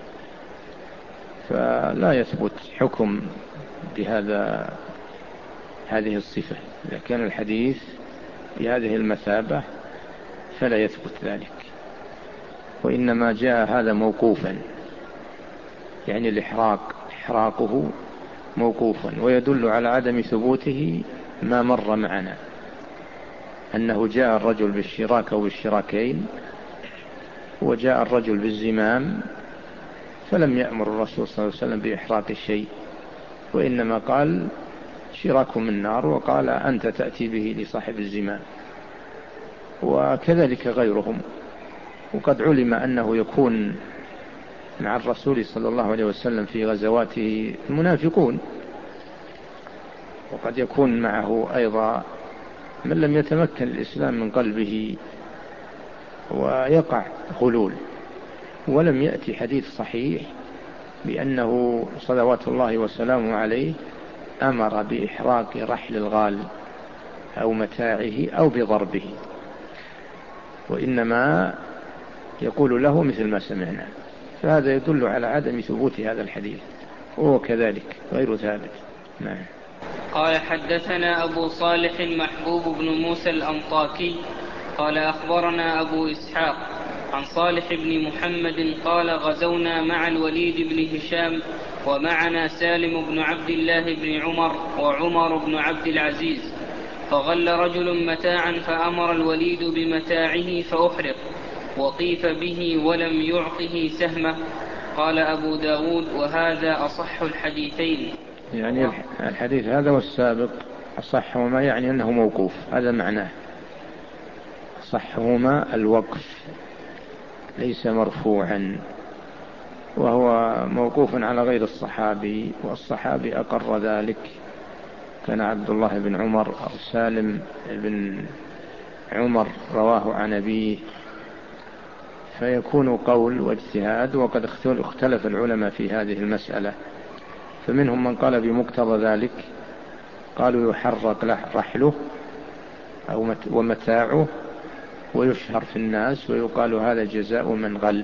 فلا يثبت حكم بهذا هذه الصفة. إذا كان الحديث بهذه المثابة فلا يثبت ذلك، وإنما جاء هذا موقوفا، يعني الإحراق إحراقه موقوفا، ويدل على عدم ثبوته ما مر معنا أنه جاء الرجل بالشراك أو بالشراكين، وجاء الرجل بالزمام، فلم يأمر الرسول صلى الله عليه وسلم بإحراق الشيء، وإنما قال شراك من نار، وقال أنت تأتي به لصاحب الزمام. وكذلك غيرهم. وقد علم أنه يكون مع الرسول صلى الله عليه وسلم في غزواته المنافقون، وقد يكون معه أيضا من لم يتمكن الإسلام من قلبه ويقع غلول. ولم يأتي حديث صحيح بأنه صلوات الله وسلامه عليه أمر بإحراق رحل الغال أو متاعه أو بضربه، وإنما يقول له مثل ما سمعنا. فهذا يدل على عدم ثبوت هذا الحديث، وهو كذلك غير ثابت. نعم. قال حدثنا أبو صالح محبوب بن موسى الأنطاكي قال أخبرنا أبو إسحاق عن صالح بن محمد قال غزونا مع الوليد بن هشام ومعنا سالم بن عبد الله بن عمر وعمر بن عبد العزيز، فغل رجل متاعا فأمر الوليد بمتاعه فأحرق وطيف به ولم يعطه سهمه. قال أبو داود وهذا أصح الحديثين. يعني الحديث هذا والسابق أصحهما، يعني أنه موقوف، هذا معناه. أصحهما الوقف، ليس مرفوعا، وهو موقوف على غير الصحابي، والصحابي أقر ذلك، كان عبد الله بن عمر أو سالم بن عمر رواه عن أبيه، فيكون قول واجتهاد. وقد اختلف العلماء في هذه المسألة، فمنهم من قال بمقتضى ذلك، قالوا يحرق رحله أو ومتاعه ويشهر في الناس، ويقال هذا جزاء من غل،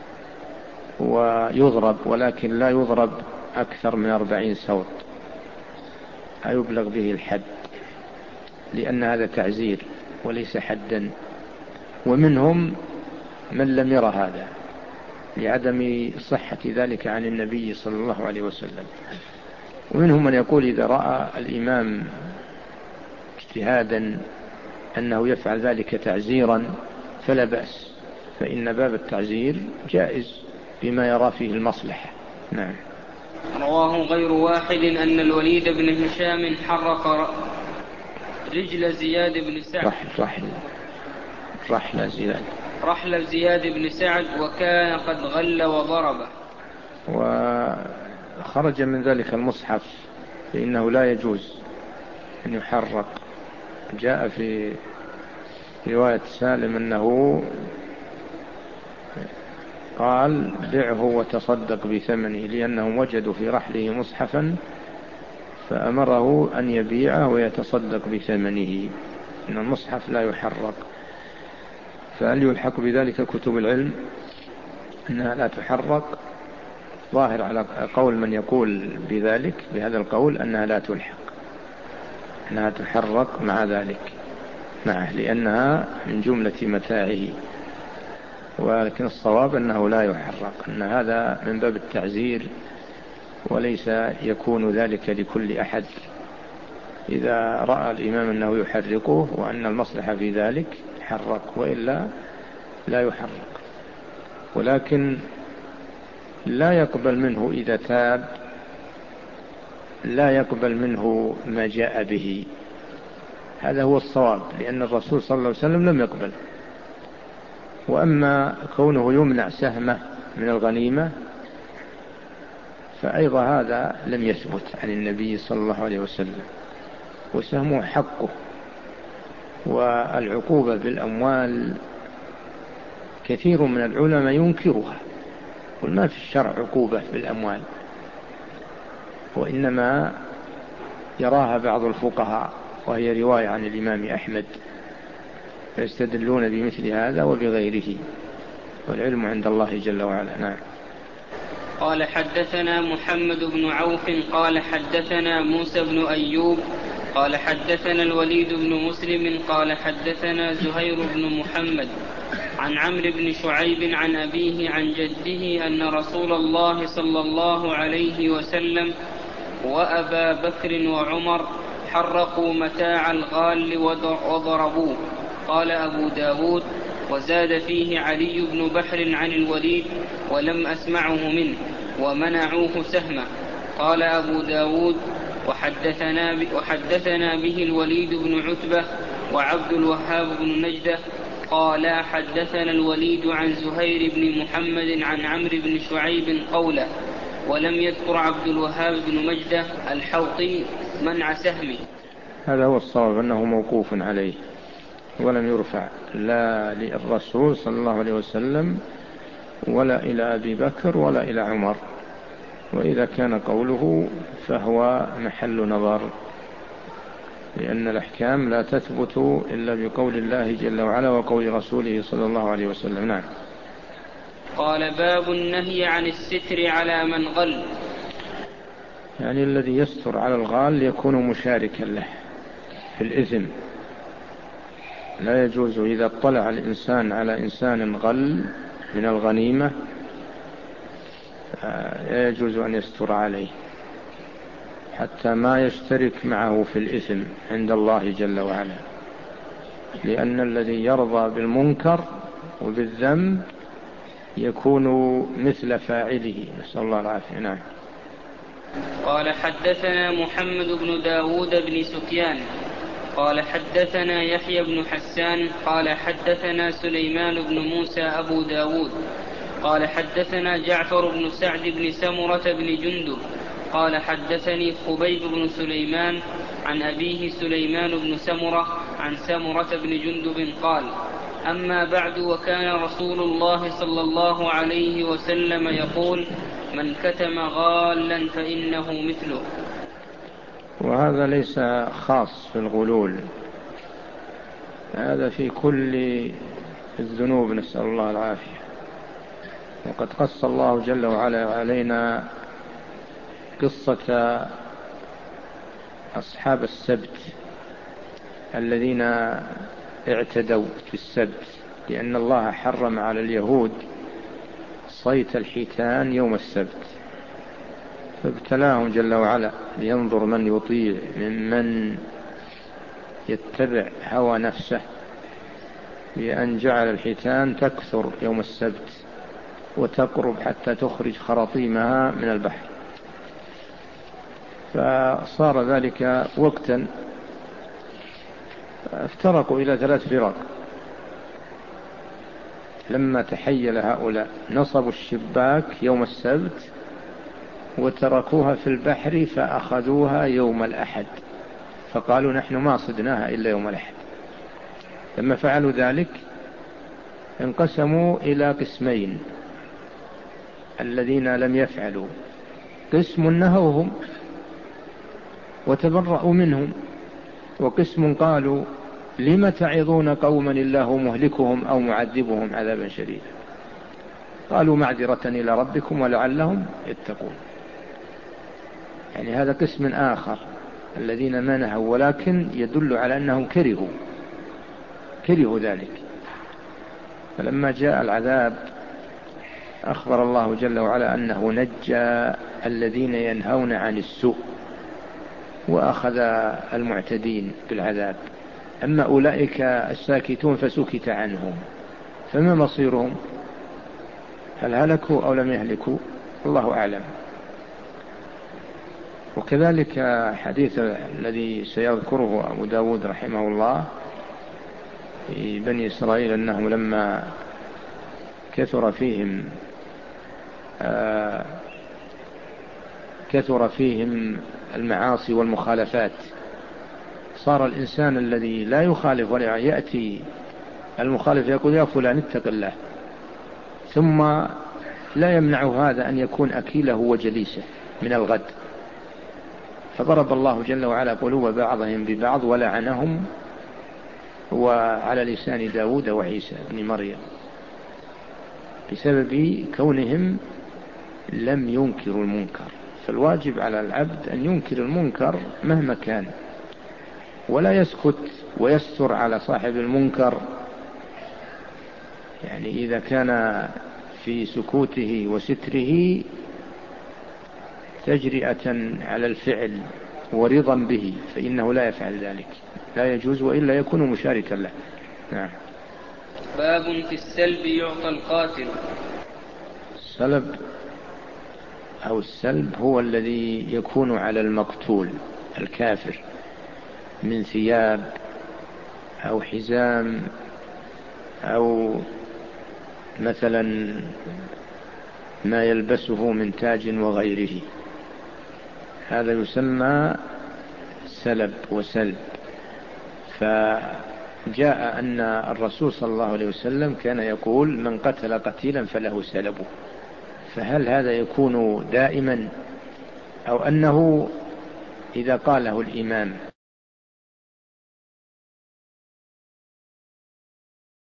ويضرب، ولكن لا يضرب أكثر من أربعين سوط، أيبلغ به الحد، لأن هذا تعزير وليس حدا. ومنهم من لم ير هذا لعدم صحة ذلك عن النبي صلى الله عليه وسلم. ومنهم من يقول إذا رأى الإمام اجتهادا أنه يفعل ذلك تعزيرا فلا بأس، فإن باب التعزير جائز بما يرى فيه المصلحة. نعم. رواه غير واحد أن الوليد بن هشام حرق رجل زياد بن سعد رحل رحل رحل زياد رحل زياد بن سعد وكان قد غل وضربه. وخرج من ذلك المصحف فإنه لا يجوز أن يحرق. جاء في رواية سالم أنه قال بعه وتصدق بثمنه، لأنهم وجدوا في رحله مصحفا فأمره أن يبيعه ويتصدق بثمنه، إن المصحف لا يحرق. فهل يلحق بذلك كتب العلم أنها لا تحرق؟ ظاهر على قول من يقول بذلك بهذا القول أنها لا تلحق، أنها تحرق مع ذلك معه لأنها من جملة متاعه، ولكن الصواب أنه لا يحرق، أن هذا من باب التعزير وليس يكون ذلك لكل أحد. إذا رأى الإمام أنه يحرقه وأن المصلحة في ذلك حرق، وإلا لا يحرق. ولكن لا يقبل منه إذا تاب، لا يقبل منه ما جاء به، هذا هو الصواب، لأن الرسول صلى الله عليه وسلم لم يقبل. وأما كونه يمنع سهمه من الغنيمة فأيضا هذا لم يثبت عن النبي صلى الله عليه وسلم، وسهمه حقه. والعقوبة بالأموال كثير من العلماء ينكرها، وما في الشرع عقوبة بالأموال، وإنما يراها بعض الفقهاء، وهي رواية عن الإمام أحمد، فيستدلون بمثل هذا وبغيره، والعلم عند الله جل وعلا. نعم. قال حدثنا محمد بن عوف قال حدثنا موسى بن أيوب قال حدثنا الوليد بن مسلم قال حدثنا زهير بن محمد عن عمرو بن شعيب عن أبيه عن جده أن رسول الله صلى الله عليه وسلم وأبا بكر وعمر حرقوا متاع الغال وضربوه. قال أبو داود وزاد فيه علي بن بحر عن الوليد ولم أسمعه منه ومنعوه سهمه. قال أبو داود وحدثنا, وحدثنا به الوليد بن عتبة وعبد الوهاب بن نجدة قال حدثنا الوليد عن زهير بن محمد عن عمرو بن شعيب قوله، ولم يذكر عبد الوهاب بن مجدة الحوطي منع سهمه. هذا هو الصواب، أنه موقوف عليه ولم يرفع لا للرسول صلى الله عليه وسلم ولا إلى أبي بكر ولا إلى عمر، وإذا كان قوله فهو محل نظر، لأن الأحكام لا تثبت إلا بقول الله جل وعلا وقول رسوله صلى الله عليه وسلم. نعم. قال باب النهي عن الستر على من غل، يعني الذي يستر على الغال يكون مشاركا له في الإثم، لا يجوز إذا اطلع الإنسان على إنسان غل من الغنيمة لا يجوز أن يستر عليه حتى ما يشترك معه في الإثم عند الله جل وعلا، لأن الذي يرضى بالمنكر وبالذنب يكون مثل فاعله، نسأل الله العافية. نعم. قال حدثنا محمد بن داود بن سفيان قال حدثنا يحيى بن حسان قال حدثنا سليمان بن موسى أبو داود قال حدثنا جعفر بن سعد بن سمرة بن جندب قال حدثني خبيب بن سليمان عن أبيه سليمان بن سمرة عن سمرة بن جندب قال أما بعد وكان رسول الله صلى الله عليه وسلم يقول من كتم غالا فإنه مثله. وهذا ليس خاص في الغلول، هذا في كل الذنوب، نسأل الله العافية. وقد قص الله جل وعلا علينا قصة أصحاب السبت الذين اعتدوا في السبت، لأن الله حرم على اليهود صيد الحيتان يوم السبت، فابتلاهم جل وعلا لينظر من يطيع ممن يتبع هوى نفسه بأن جعل الحيتان تكثر يوم السبت وتقرب حتى تخرج خراطيمها من البحر، فصار ذلك وقتا افترقوا إلى ثلاث فرق. لما تحيل هؤلاء نصبوا الشباك يوم السبت وتركوها في البحر فأخذوها يوم الأحد، فقالوا نحن ما صدناها إلا يوم الأحد. لما فعلوا ذلك انقسموا إلى قسمين: الذين لم يفعلوا قسم نهوهم وتبرأوا منهم، وقسم قالوا لم تعظون قوما الله مهلكهم أو معذبهم عذابا شديدا، قالوا معذرة إلى ربكم ولعلهم يتقون. يعني هذا قسم آخر الذين ما نهوا، ولكن يدل على أنهم كرهوا كرهوا ذلك. فلما جاء العذاب أخبر الله جل وعلا أنه نجى الذين ينهون عن السوء وأخذ المعتدين بالعذاب. أما أولئك الساكتون فسكت عنهم، فما مصيرهم؟ هل هلكوا أو لم يهلكوا؟ الله أعلم. وكذلك حديث الذي سيذكره أبو داود رحمه الله في بني إسرائيل أنهم لما كثر فيهم آه كثر فيهم المعاصي والمخالفات، صار الإنسان الذي لا يخالف ولا يأتي المخالف يقول يا فلان اتق الله، ثم لا يمنع هذا أن يكون أكيله وجليسه من الغد. فضرب الله جل وعلا قلوب بعضهم ببعض ولعنهم، وعلى لسان داود وعيسى بن مريم، بسبب كونهم لم ينكروا المنكر. فالواجب على العبد أن ينكر المنكر مهما كان، ولا يسكت ويستر على صاحب المنكر. يعني إذا كان في سكوته وستره تجرئة على الفعل ورضا به فإنه لا يفعل ذلك، لا يجوز، وإلا يكون مشاركا له. نعم. باب في السلب يعطى القاتل. السلب أو السلب هو الذي يكون على المقتول الكافر من ثياب أو حزام أو مثلا ما يلبسه من تاج وغيره، هذا يسمى سلب وسلب. فجاء أن الرسول صلى الله عليه وسلم كان يقول من قتل قتيلا فله سلبه. فهل هذا يكون دائما، أو أنه إذا قاله الإمام